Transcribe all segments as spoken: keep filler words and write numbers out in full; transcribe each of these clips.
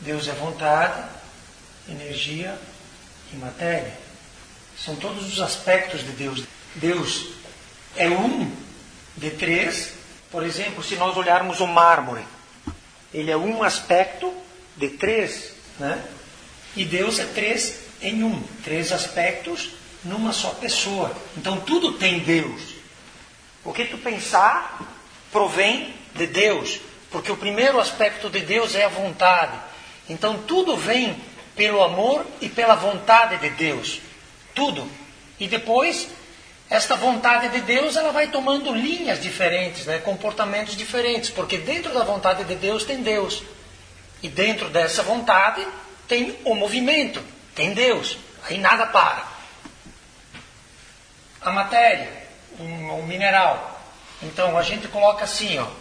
Deus é vontade, energia e matéria. São todos os aspectos de Deus. Deus é um de três. Por exemplo, se nós olharmos o mármore, ele é um aspecto de três, né? E Deus é três em um. Três aspectos numa só pessoa. Então tudo tem Deus. O que tu pensar provém de Deus. Porque o primeiro aspecto de Deus é a vontade. Então tudo vem pelo amor e pela vontade de Deus. Tudo. E depois, esta vontade de Deus, ela vai tomando linhas diferentes, né? Comportamentos diferentes. Porque dentro da vontade de Deus tem Deus. E dentro dessa vontade tem o movimento. Tem Deus. Aí nada para. A matéria, um, um mineral. Então a gente coloca assim, ó.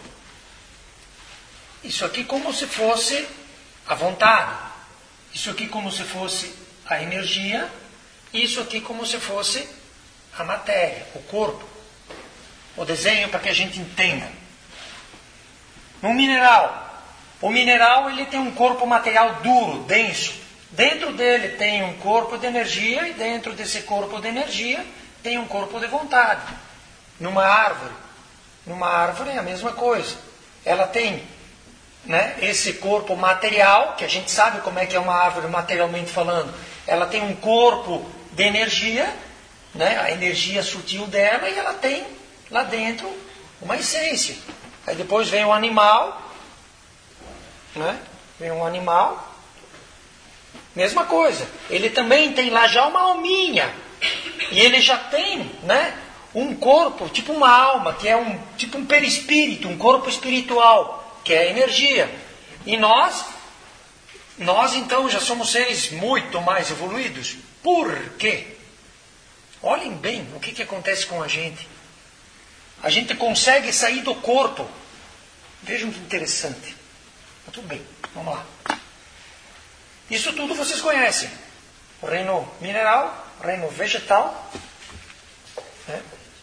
Isso aqui como se fosse a vontade. Isso aqui como se fosse a energia. Isso aqui como se fosse a matéria, o corpo. O desenho para que a gente entenda. Um mineral. O mineral ele tem um corpo material duro, denso. Dentro dele tem um corpo de energia e dentro desse corpo de energia tem um corpo de vontade. Numa árvore. Numa árvore é a mesma coisa. Ela tem, né, esse corpo material, que a gente sabe como é que é uma árvore materialmente falando. Ela tem um corpo de energia, né, a energia sutil dela, e ela tem lá dentro uma essência. Aí depois vem o animal, né, vem um animal, mesma coisa. Ele também tem lá já uma alminha. E ele já tem, né, um corpo, tipo uma alma, que é um tipo um perispírito, um corpo espiritual, que é a energia. E nós, nós então já somos seres muito mais evoluídos. Por quê? Olhem bem o que, que acontece com a gente. A gente consegue sair do corpo. Vejam que interessante. Mas tudo bem, vamos lá. Isso tudo vocês conhecem. O reino mineral, o reino vegetal, né?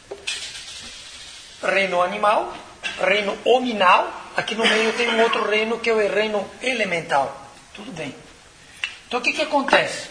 Reino animal, reino hominal. Aqui no meio tem um outro reino que é o reino elemental. Tudo bem. Então o que, que acontece?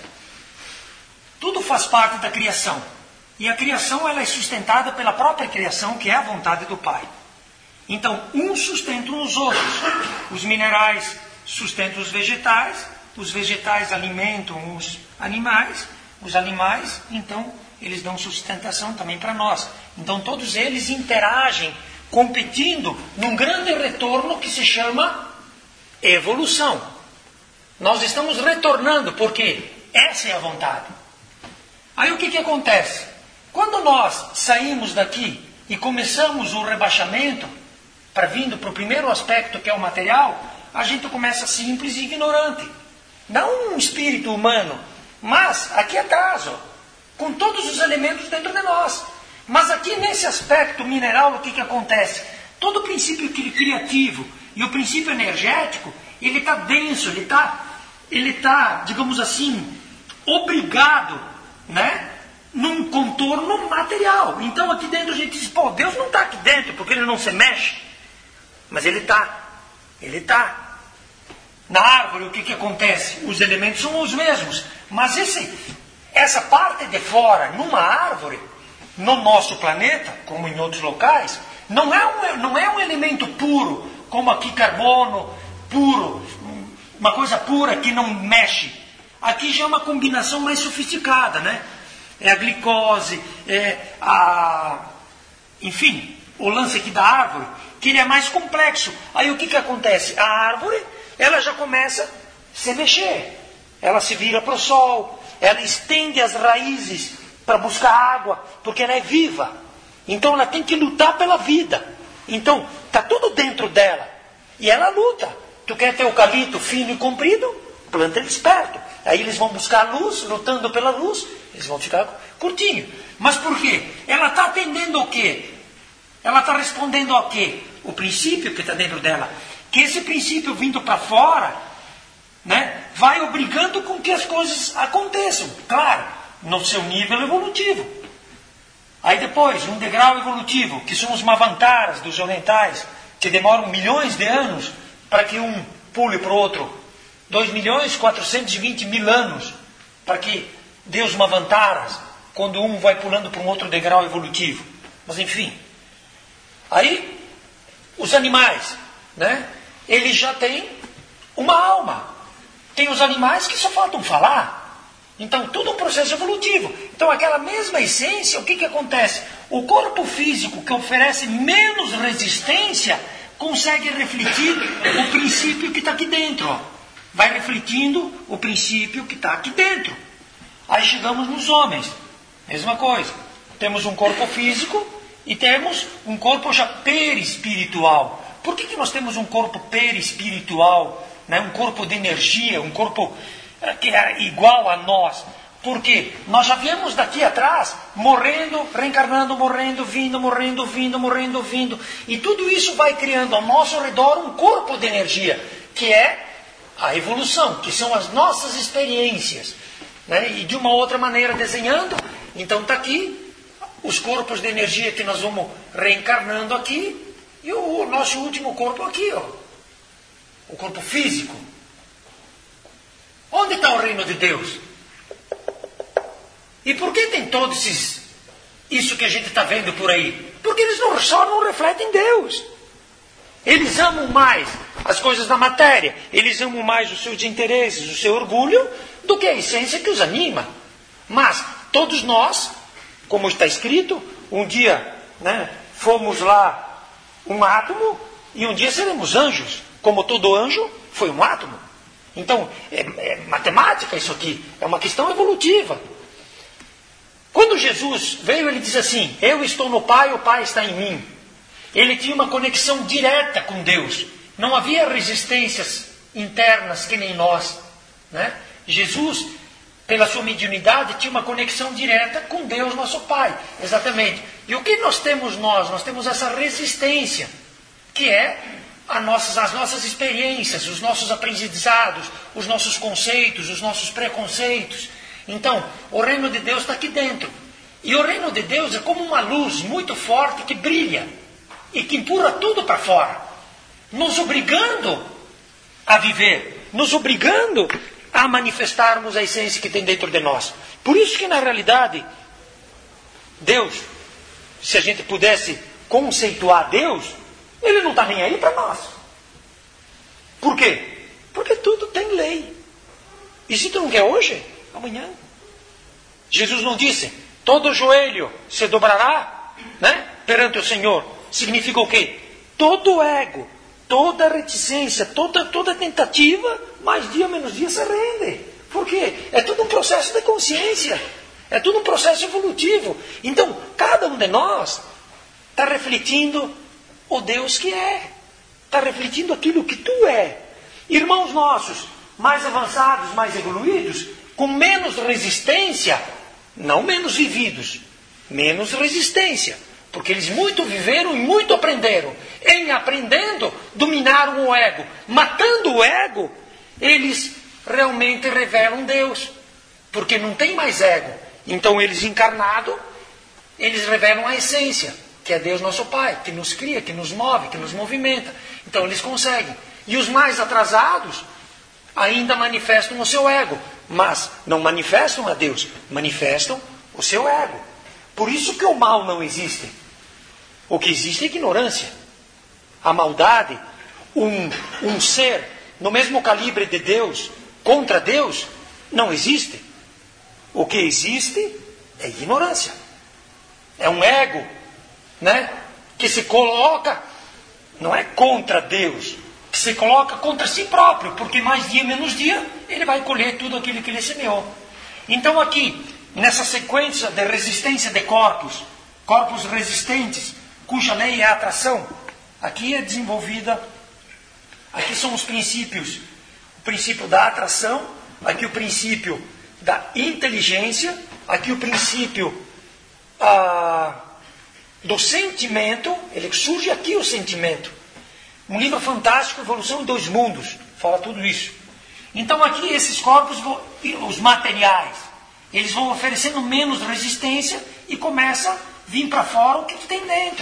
Tudo faz parte da criação. E a criação ela é sustentada pela própria criação, que é a vontade do Pai. Então, uns sustentam os outros. Os minerais sustentam os vegetais, os vegetais alimentam os animais, os animais, então, eles dão sustentação também para nós. Então, todos eles interagem, competindo num grande retorno que se chama evolução. Nós estamos retornando, porque essa é a vontade. Aí o que, que acontece? Quando nós saímos daqui e começamos o rebaixamento, para vindo para o primeiro aspecto que é o material, a gente começa simples e ignorante. Não um espírito humano, mas aqui atrás, ó, com todos os elementos dentro de nós. Mas aqui nesse aspecto mineral, o que, que acontece? Todo o princípio criativo e o princípio energético, ele está denso, ele está, ele tá, digamos assim, obrigado, né, num contorno material. Então aqui dentro a gente diz, pô, Deus não está aqui dentro porque ele não se mexe. Mas ele está. Ele está. Na árvore o que, que acontece? Os elementos são os mesmos. Mas esse, essa parte de fora, numa árvore, no nosso planeta, como em outros locais, não é um, não é um elemento puro, como aqui carbono, puro, uma coisa pura que não mexe. Aqui já é uma combinação mais sofisticada, né? É a glicose, é a... enfim, o lance aqui da árvore, que ele é mais complexo. Aí o que, que acontece? A árvore, ela já começa a se mexer. Ela se vira para o sol, ela estende as raízes para buscar água, porque ela é viva. Então ela tem que lutar pela vida. Então, está tudo dentro dela. E ela luta. Tu quer ter eucalipto fino e comprido? Planta eles perto. Aí eles vão buscar a luz, lutando pela luz, eles vão ficar curtinho. Mas por quê? Ela está atendendo o quê? Ela está respondendo ao quê? O princípio que está dentro dela. Que esse princípio vindo para fora, né, vai obrigando com que as coisas aconteçam. Claro, no seu nível evolutivo. Aí depois, um degrau evolutivo, que são os Mavantaras dos orientais, que demoram milhões de anos para que um pule para o outro dois milhões quatrocentos e vinte mil anos para que Deus uma vantaras quando um vai pulando para um outro degrau evolutivo. Mas enfim. Aí, os animais, né? Eles já têm uma alma. Tem os animais que só faltam falar. Então, tudo um processo evolutivo. Então, aquela mesma essência, o que, que acontece? O corpo físico que oferece menos resistência consegue refletir o princípio que está aqui dentro. Ó. Vai refletindo o princípio que está aqui dentro. Aí chegamos nos homens. Mesma coisa. Temos um corpo físico e temos um corpo já perispiritual. Por que, que nós temos um corpo perispiritual? Né? Um corpo de energia, um corpo que é igual a nós? Porque nós já viemos daqui atrás, morrendo, reencarnando, morrendo, vindo, morrendo, vindo, morrendo, vindo. E tudo isso vai criando ao nosso redor um corpo de energia, que é a evolução, que são as nossas experiências. Né? E de uma outra maneira desenhando, então está aqui os corpos de energia que nós vamos reencarnando aqui, e o nosso último corpo aqui, ó, o corpo físico. Onde está o reino de Deus? E por que tem todos esses, isso que a gente está vendo por aí? Porque eles não, só não refletem Deus. Eles amam mais as coisas da matéria, eles amam mais os seus interesses, o seu orgulho, do que a essência que os anima. Mas todos nós, como está escrito, um dia, né, fomos lá um átomo e um dia seremos anjos. Como todo anjo foi um átomo. Então, é, é matemática isso aqui, é uma questão evolutiva. Quando Jesus veio, ele diz assim, eu estou no Pai, o Pai está em mim. Ele tinha uma conexão direta com Deus. Não havia resistências internas que nem nós. Né? Jesus, pela sua mediunidade, tinha uma conexão direta com Deus, nosso Pai. Exatamente. E o que nós temos nós? Nós temos essa resistência, que é a nossas, as nossas experiências, os nossos aprendizados, os nossos conceitos, os nossos preconceitos. Então, o reino de Deus está aqui dentro. E o reino de Deus é como uma luz muito forte que brilha e que empurra tudo para fora, nos obrigando a viver, nos obrigando a manifestarmos a essência que tem dentro de nós. Por isso que, na realidade, Deus, se a gente pudesse conceituar Deus, Ele não está nem aí para nós. Por quê? Porque tudo tem lei. E se tu não quer hoje, amanhã. Jesus não disse, todo joelho se dobrará, né, perante o Senhor. Significa o quê? Todo ego, toda reticência, toda, toda tentativa, mais dia menos dia se rende. Por quê? É tudo um processo de consciência. É tudo um processo evolutivo. Então, cada um de nós está refletindo o Deus que é. Está refletindo aquilo que tu é. Irmãos nossos, mais avançados, mais evoluídos, com menos resistência, não menos vividos, menos resistência. Porque eles muito viveram e muito aprenderam. Em aprendendo, dominaram o ego. Matando o ego, eles realmente revelam Deus. Porque não tem mais ego. Então eles encarnados, eles revelam a essência, que é Deus nosso Pai, que nos cria, que nos move, que nos movimenta. Então eles conseguem. E os mais atrasados ainda manifestam o seu ego. Mas não manifestam a Deus, manifestam o seu ego. Por isso que o mal não existe. O que existe é ignorância. A maldade, um, um ser no mesmo calibre de Deus, contra Deus, não existe. O que existe é ignorância. É um ego, né, que se coloca, não é contra Deus, que se coloca contra si próprio, porque mais dia menos dia ele vai colher tudo aquilo que ele semeou. Então aqui, nessa sequência de resistência de corpos, corpos resistentes, cuja lei é a atração, aqui é desenvolvida, aqui são os princípios, o princípio da atração, aqui o princípio da inteligência, aqui o princípio ah, do sentimento, ele surge aqui o sentimento. Um livro fantástico, Evolução em Dois Mundos, fala tudo isso. Então aqui esses corpos, os materiais, eles vão oferecendo menos resistência e começa a vir para fora o que tem dentro.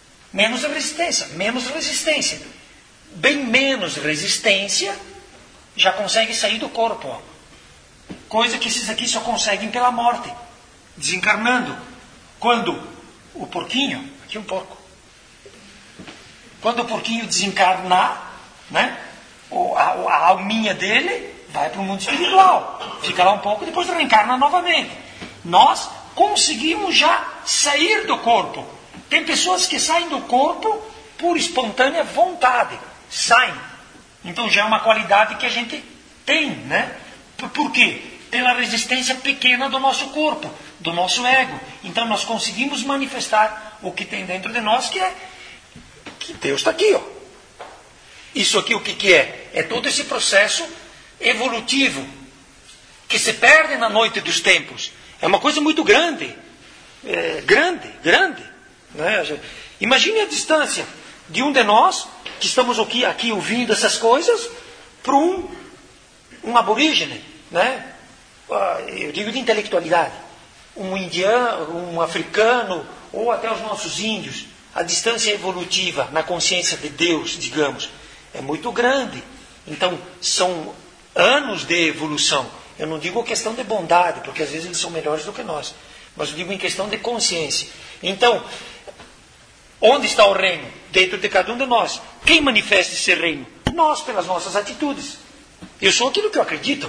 Menos resistência, menos resistência. Bem menos resistência já conseguem sair do corpo. Ó. Coisa que esses aqui só conseguem pela morte, desencarnando. Quando o porquinho, aqui um porco, quando o porquinho desencarnar, né, a, a alminha dele vai para o mundo espiritual, fica lá um pouco, depois reencarna novamente. Nós conseguimos já sair do corpo. Tem pessoas que saem do corpo por espontânea vontade, saem. Então já é uma qualidade que a gente tem, né? Por, por quê? Pela resistência pequena do nosso corpo, do nosso ego. Então nós conseguimos manifestar o que tem dentro de nós, que é que Deus está aqui, ó. Isso aqui o que, que é? É todo esse processo evolutivo que se perde na noite dos tempos. É uma coisa muito grande. É, grande, grande. Né? Imagine a distância de um de nós, que estamos aqui, aqui ouvindo essas coisas, para um, um aborígene, né? Eu digo de intelectualidade. Um indiano, um africano, ou até os nossos índios. A distância evolutiva na consciência de Deus, digamos, é muito grande. Então, são anos de evolução. Eu não digo questão de bondade, porque às vezes eles são melhores do que nós. Mas eu digo em questão de consciência. Então, onde está o reino? Dentro de cada um de nós. Quem manifesta esse reino? Nós, pelas nossas atitudes. Eu sou aquilo que eu acredito.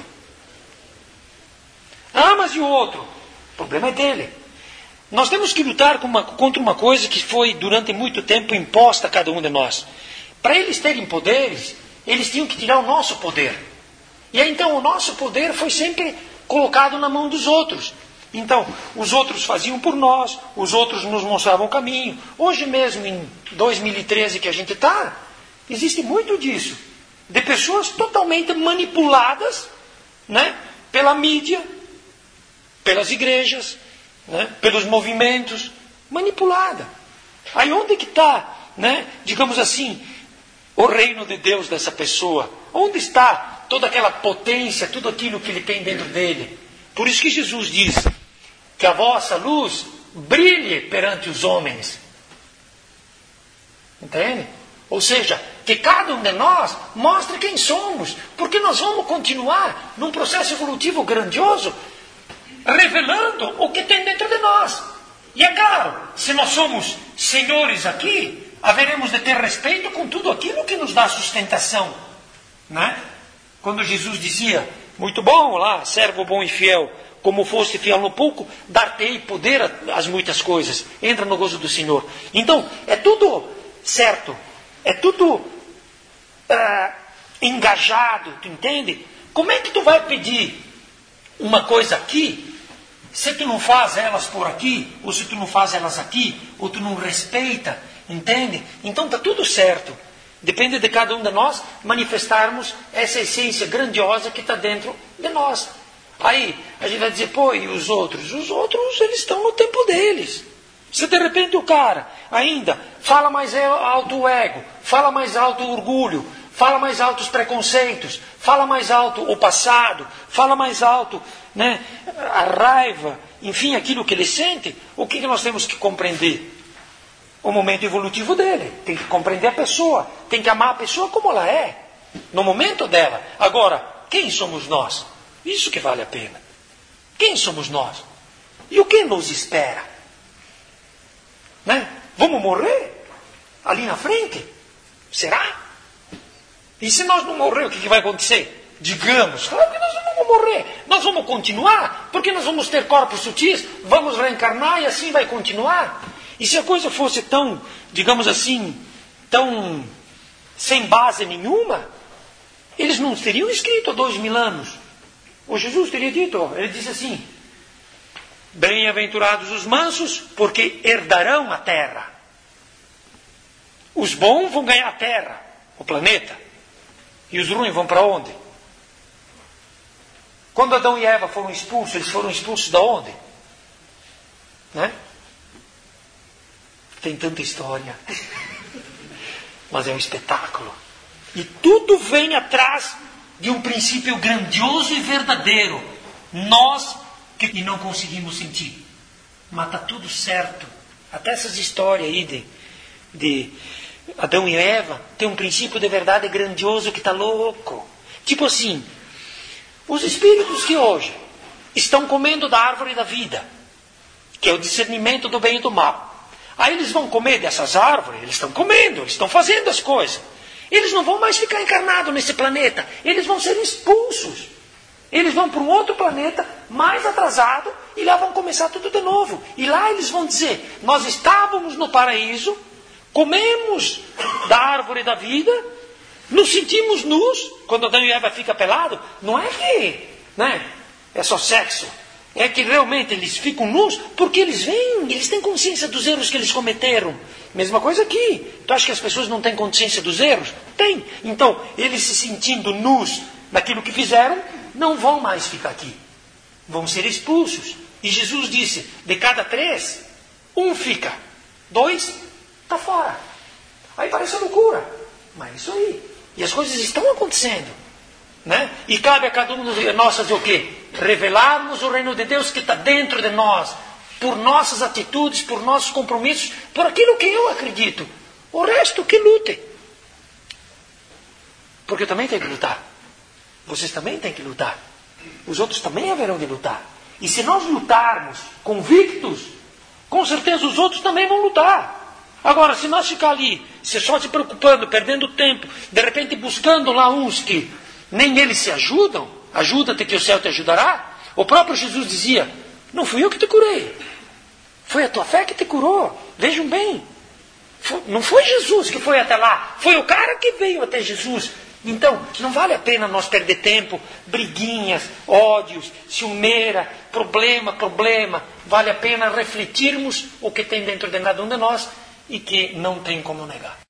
Ah, mas e o outro? O problema é dele. Nós temos que lutar com uma, contra uma coisa que foi durante muito tempo imposta a cada um de nós. Para eles terem poderes, eles tinham que tirar o nosso poder. E aí, então o nosso poder foi sempre colocado na mão dos outros. Então, os outros faziam por nós, os outros nos mostravam o caminho. Hoje mesmo, em dois mil e treze que a gente está, existe muito disso. De pessoas totalmente manipuladas, né, pela mídia, pelas igrejas, né, pelos movimentos, manipulada. Aí onde que está, né, digamos assim, o reino de Deus dessa pessoa? Onde está toda aquela potência, tudo aquilo que ele tem dentro dele? Por isso que Jesus diz que a vossa luz brilhe perante os homens. Entende? Ou seja, que cada um de nós mostre quem somos, porque nós vamos continuar num processo evolutivo grandioso, revelando o que tem dentro de nós. E é claro, se nós somos senhores aqui, haveremos de ter respeito com tudo aquilo que nos dá sustentação. Né? Quando Jesus dizia, muito bom lá, servo bom e fiel, como foste fiel no pouco, dar-te-ei poder às muitas coisas. Entra no gozo do Senhor. Então, é tudo certo. É tudo uh, engajado, tu entende? Como é que tu vai pedir uma coisa aqui, se tu não faz elas por aqui, ou se tu não faz elas aqui, ou tu não respeita, entende? Então está tudo certo. Depende de cada um de nós manifestarmos essa essência grandiosa que está dentro de nós. Aí a gente vai dizer, pô, e os outros? Os outros, eles estão no tempo deles. Se de repente o cara ainda fala mais alto o ego, fala mais alto o orgulho, fala mais alto os preconceitos, fala mais alto o passado, fala mais alto, né, a raiva, enfim, aquilo que ele sente, o que nós temos que compreender? O momento evolutivo dele. Tem que compreender a pessoa, tem que amar a pessoa como ela é, no momento dela. Agora, quem somos nós? Isso que vale a pena. Quem somos nós? E o que nos espera? Né? Vamos morrer? Ali na frente? Será? E se nós não morrer, o que, que vai acontecer? Digamos, claro que nós não vamos morrer. Nós vamos continuar, porque nós vamos ter corpos sutis, vamos reencarnar e assim vai continuar. E se a coisa fosse tão, digamos assim, tão sem base nenhuma, eles não teriam escrito há dois mil anos. O Jesus teria dito, ele disse assim, bem-aventurados os mansos, porque herdarão a terra. Os bons vão ganhar a terra, o planeta. E os ruins vão para onde? Quando Adão e Eva foram expulsos, eles foram expulsos de onde? Né? Tem tanta história. Mas é um espetáculo. E tudo vem atrás de um princípio grandioso e verdadeiro. Nós que não conseguimos sentir. Mas está tudo certo. Até essas histórias aí de, de Adão e Eva tem um princípio de verdade grandioso que está louco. Tipo assim, os espíritos que hoje estão comendo da árvore da vida, que é o discernimento do bem e do mal. Aí eles vão comer dessas árvores, eles estão comendo, eles estão fazendo as coisas. Eles não vão mais ficar encarnados nesse planeta, eles vão ser expulsos. Eles vão para um outro planeta mais atrasado e lá vão começar tudo de novo. E lá eles vão dizer, nós estávamos no paraíso, comemos da árvore da vida, nos sentimos nus, quando Adão e Eva ficam pelados, não é que né, é só sexo, é que realmente eles ficam nus, porque eles vêm, eles têm consciência dos erros que eles cometeram. Mesma coisa aqui. Tu acha que as pessoas não têm consciência dos erros? Tem. Então, eles se sentindo nus daquilo que fizeram, não vão mais ficar aqui. Vão ser expulsos. E Jesus disse, de cada três, um fica. Dois, está fora. Aí parece loucura. Mas é isso aí. E as coisas estão acontecendo. Né? E cabe a cada um de nós fazer o quê? Revelarmos o reino de Deus que está dentro de nós. Por nossas atitudes, por nossos compromissos, por aquilo que eu acredito. O resto que lute. Porque eu também tenho que lutar. Vocês também têm que lutar. Os outros também haverão de lutar. E se nós lutarmos convictos, com certeza os outros também vão lutar. Agora, se nós ficar ali, se só se preocupando, perdendo tempo, de repente buscando lá uns que nem eles se ajudam, ajuda-te que o céu te ajudará. O próprio Jesus dizia, não fui eu que te curei. Foi a tua fé que te curou. Vejam bem. Não foi Jesus que foi até lá. Foi o cara que veio até Jesus. Então, não vale a pena nós perder tempo, briguinhas, ódios, ciumeira, problema, problema. Vale a pena refletirmos o que tem dentro de cada um de nós e que não tem como negar.